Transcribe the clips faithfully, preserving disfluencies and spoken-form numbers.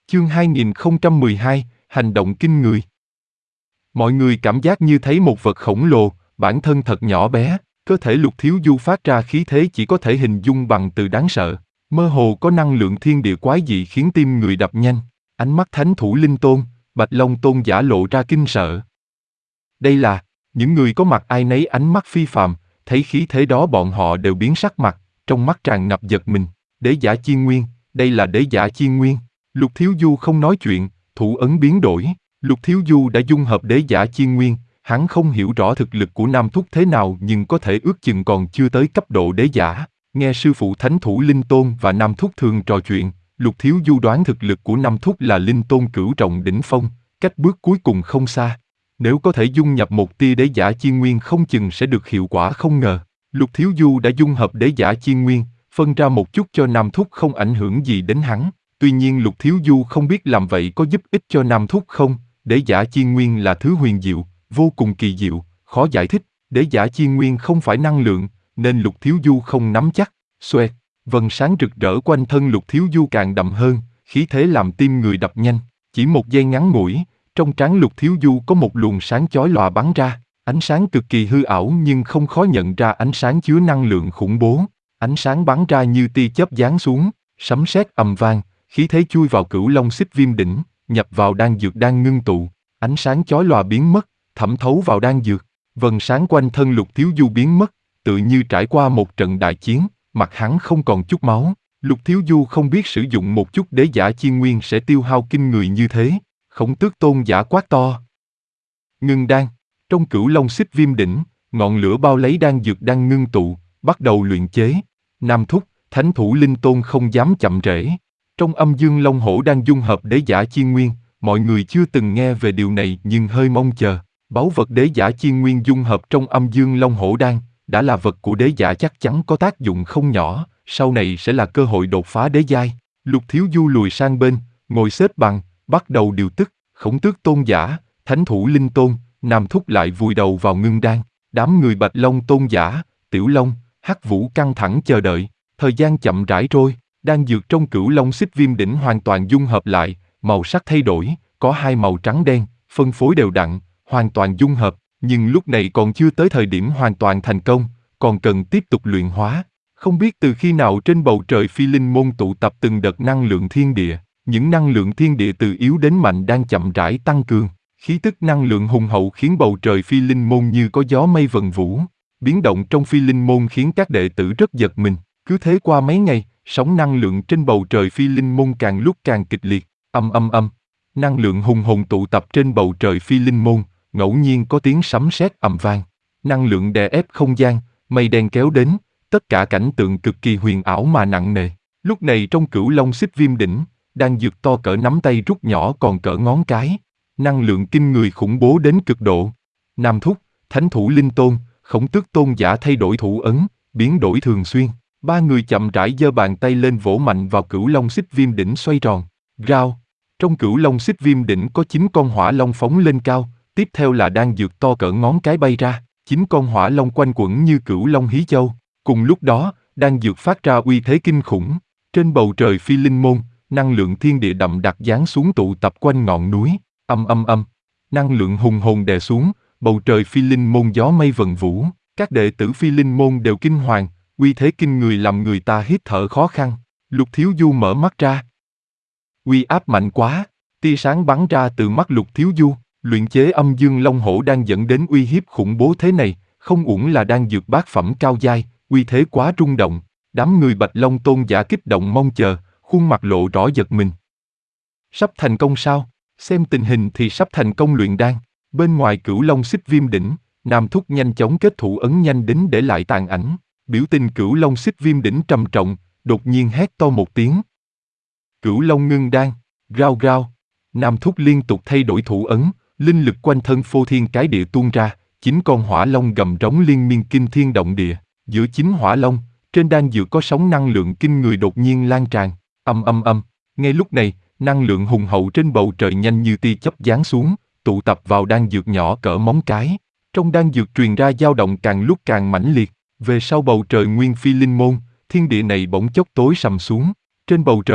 Chương hai nghìn không trăm mười hai, hành động kinh người. Mọi người cảm giác như thấy một vật khổng lồ, bản thân thật nhỏ bé, cơ thể Lục Thiếu Du phát ra khí thế chỉ có thể hình dung bằng từ đáng sợ. Mơ hồ có năng lượng thiên địa quái dị khiến tim người đập nhanh. Ánh mắt Thánh Thủ Linh Tôn, Bạch Long Tôn giả lộ ra kinh sợ. Đây là, những người có mặt ai nấy ánh mắt phi phàm, thấy khí thế đó bọn họ đều biến sắc mặt, trong mắt tràn ngập giật mình. Đế giả Chi Nguyên, đây là đế giả Chi Nguyên. Lục Thiếu Du không nói chuyện, thủ ấn biến đổi. Lục Thiếu Du đã dung hợp đế giả Chi Nguyên, hắn không hiểu rõ thực lực của Nam Thúc thế nào nhưng có thể ước chừng còn chưa tới cấp độ đế giả. Nghe sư phụ Thánh Thủ Linh Tôn và Nam Thúc thường trò chuyện, Lục Thiếu Du đoán thực lực của Nam Thúc là Linh Tôn cửu trọng đỉnh phong, cách bước cuối cùng không xa. Nếu có thể dung nhập một tia đế giả Chi Nguyên không chừng sẽ được hiệu quả không ngờ. Lục Thiếu Du đã dung hợp đế giả Chi Nguyên, phân ra một chút cho Nam Thúc không ảnh hưởng gì đến hắn. Tuy nhiên Lục Thiếu Du không biết làm vậy có giúp ích cho Nam Thúc không. Đế giả Chi Nguyên là thứ huyền diệu, vô cùng kỳ diệu, khó giải thích. Đế giả Chi Nguyên không phải năng lượng, nên Lục Thiếu Du không nắm chắc. Xoẹt, vầng sáng rực rỡ quanh thân Lục Thiếu Du càng đậm hơn, khí thế làm tim người đập nhanh. Chỉ một giây ngắn ngủi, trong trán Lục Thiếu Du có một luồng sáng chói lòa bắn ra. Ánh sáng cực kỳ hư ảo nhưng không khó nhận ra ánh sáng chứa năng lượng khủng bố. Ánh sáng bắn ra như tia chớp giáng xuống, sấm sét ầm vang, khí thế chui vào Cửu Long Xích Viêm đỉnh, nhập vào đan dược đang ngưng tụ. Ánh sáng chói lòa biến mất, thẩm thấu vào đan dược. Vầng sáng quanh thân Lục Thiếu Du biến mất, tự như trải qua một trận đại chiến, mặt hắn không còn chút máu. Lục Thiếu Du không biết sử dụng một chút đế giả Chi Nguyên sẽ tiêu hao kinh người như thế. Khổng Tước Tôn giả quát to. Ngưng đan. Trong Cửu Long Xích Viêm đỉnh, ngọn lửa bao lấy đan dược đang ngưng tụ, bắt đầu luyện chế. Nam Thúc, Thánh Thủ Linh Tôn không dám chậm trễ. Trong Âm Dương Long Hổ đang dung hợp đế giả Chi Nguyên, mọi người chưa từng nghe về điều này nhưng hơi mong chờ. Báu vật đế giả Chi Nguyên dung hợp trong Âm Dương Long Hổ đan, đã là vật của đế giả chắc chắn có tác dụng không nhỏ, sau này sẽ là cơ hội đột phá đế giai. Lục Thiếu Du lùi sang bên, ngồi xếp bằng, bắt đầu điều tức. Khổng Tước Tôn giả, Thánh Thủ Linh Tôn, Nam Thúc lại vùi đầu vào ngưng đan. Đám người Bạch Long Tôn giả, Tiểu Long, Hắc Vũ căng thẳng chờ đợi. Thời gian chậm rãi trôi, đan dược trong Cửu Long Xích Viêm đỉnh hoàn toàn dung hợp lại, màu sắc thay đổi, có hai màu trắng đen, phân phối đều đặn, hoàn toàn dung hợp, nhưng lúc này còn chưa tới thời điểm hoàn toàn thành công, còn cần tiếp tục luyện hóa. Không biết từ khi nào trên bầu trời Phi Linh Môn tụ tập từng đợt năng lượng thiên địa, những năng lượng thiên địa từ yếu đến mạnh đang chậm rãi tăng cường, khí tức năng lượng hùng hậu khiến bầu trời Phi Linh Môn như có gió mây vần vũ. Biến động trong Phi Linh Môn khiến các đệ tử rất giật mình. Cứ thế qua mấy ngày, sóng năng lượng trên bầu trời Phi Linh Môn càng lúc càng kịch liệt, âm âm âm. Năng lượng hùng hồn tụ tập trên bầu trời Phi Linh Môn, ngẫu nhiên có tiếng sấm sét ầm vang. Năng lượng đè ép không gian, mây đen kéo đến, tất cả cảnh tượng cực kỳ huyền ảo mà nặng nề. Lúc này trong Cửu Long Xích Viêm đỉnh, đan dược to cỡ nắm tay rút nhỏ còn cỡ ngón cái. Năng lượng kinh người khủng bố đến cực độ. Nam Thúc, Thánh Thủ Linh Tôn, Khổng Tước Tôn giả thay đổi thủ ấn, biến đổi thường xuyên. Ba người chậm rãi giơ bàn tay lên vỗ mạnh vào Cửu Long Xích Viêm đỉnh xoay tròn. Rao. Trong Cửu Long Xích Viêm đỉnh có chín con hỏa long phóng lên cao, tiếp theo là đan dược to cỡ ngón cái bay ra, chín con hỏa long quanh quẩn như Cửu Long hí châu. Cùng lúc đó, đan dược phát ra uy thế kinh khủng. Trên bầu trời Phi Linh Môn, năng lượng thiên địa đậm đặc giáng xuống tụ tập quanh ngọn núi. Âm âm âm. Năng lượng hùng hồn đè xuống, bầu trời Phi Linh Môn gió mây vần vũ. Các đệ tử Phi Linh Môn đều kinh hoàng, uy thế kinh người làm người ta hít thở khó khăn. Lục Thiếu Du mở mắt ra. Uy áp mạnh quá, tia sáng bắn ra từ mắt Lục Thiếu Du. Luyện chế Âm Dương Long Hổ đang dẫn đến uy hiếp khủng bố thế này, không uổng là đan dược bát phẩm cao giai, uy thế quá rung động. Đám người Bạch Long Tôn giả kích động mong chờ, khuôn mặt lộ rõ giật mình. Sắp thành công sao? Xem tình hình thì sắp thành công luyện đan. Bên ngoài Cửu Long Xích Viêm đỉnh, Nam Thúc nhanh chóng kết thủ ấn nhanh đến để lại tàn ảnh. Biểu tình Cửu Long Xích Viêm đỉnh trầm trọng, đột nhiên hét to một tiếng. Cửu Long ngưng đan, rao rao. Nam Thúc liên tục thay đổi thủ ấn, linh lực quanh thân phô thiên cái địa tuôn ra, chín con hỏa long gầm rống liên miên kinh thiên động địa. Giữa chín hỏa long, trên đan dược có sóng năng lượng kinh người đột nhiên lan tràn. Âm âm âm. Ngay lúc này, năng lượng hùng hậu trên bầu trời nhanh như tia chớp giáng xuống, tụ tập vào đan dược nhỏ cỡ móng cái. Trong đan dược truyền ra dao động càng lúc càng mãnh liệt. Về sau bầu trời nguyên Phi Linh Môn, thiên địa này bỗng chốc tối sầm xuống. Trên bầu trời,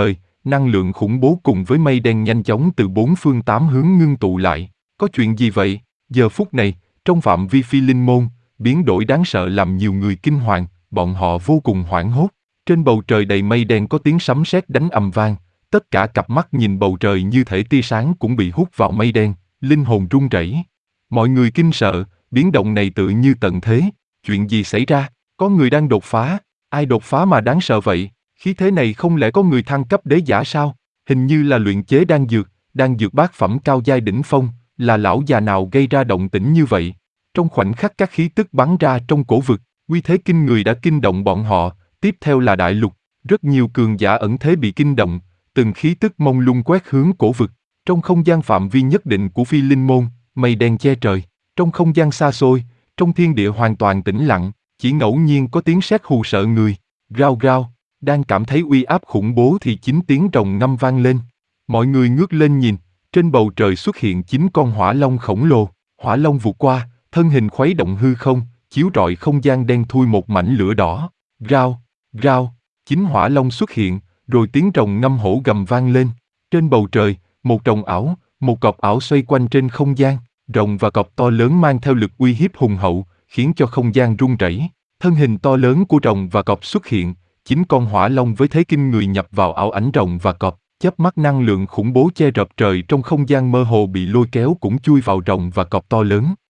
Năng lượng khủng bố cùng với mây đen nhanh chóng từ bốn phương tám hướng ngưng tụ lại. Có chuyện gì vậy? Giờ phút này, trong phạm vi phi linh môn, biến đổi đáng sợ làm nhiều người kinh hoàng, bọn họ vô cùng hoảng hốt. Trên bầu trời đầy mây đen có tiếng sấm sét đánh ầm vang, tất cả cặp mắt nhìn bầu trời như thể tia sáng cũng bị hút vào mây đen, linh hồn run rẩy. Mọi người kinh sợ, biến động này tự như tận thế, chuyện gì xảy ra? Có người đang đột phá, ai đột phá mà đáng sợ vậy? Khí thế này không lẽ có người thăng cấp đế giả sao? Hình như là luyện chế đan dược, đan dược bát phẩm cao giai đỉnh phong, là lão già nào gây ra động tĩnh như vậy? Trong khoảnh khắc các khí tức bắn ra trong cổ vực, uy thế kinh người đã kinh động bọn họ, tiếp theo là đại lục, rất nhiều cường giả ẩn thế bị kinh động, từng khí tức mông lung quét hướng cổ vực. Trong không gian phạm vi nhất định của phi linh môn, mây đen che trời, trong không gian xa xôi, trong thiên địa hoàn toàn tĩnh lặng, chỉ ngẫu nhiên có tiếng sét hù sợ người, rao rao. Đang cảm thấy uy áp khủng bố thì chín tiếng rồng ngâm vang lên. Mọi người ngước lên nhìn, trên bầu trời xuất hiện chín con hỏa long khổng lồ, hỏa long vụt qua, thân hình khuấy động hư không, chiếu rọi không gian đen thui một mảnh lửa đỏ. Rao, rao, chín hỏa long xuất hiện, rồi tiếng rồng ngâm hổ gầm vang lên. Trên bầu trời, một rồng ảo, một cọp ảo xoay quanh trên không gian, rồng và cọp to lớn mang theo lực uy hiếp hùng hậu, khiến cho không gian rung rẩy. Thân hình to lớn của rồng và cọp xuất hiện, chín con hỏa long với thế kinh người nhập vào ảo ảnh rồng và cọp, chớp mắt năng lượng khủng bố che rập trời trong không gian mơ hồ bị lôi kéo cũng chui vào rồng và cọp to lớn.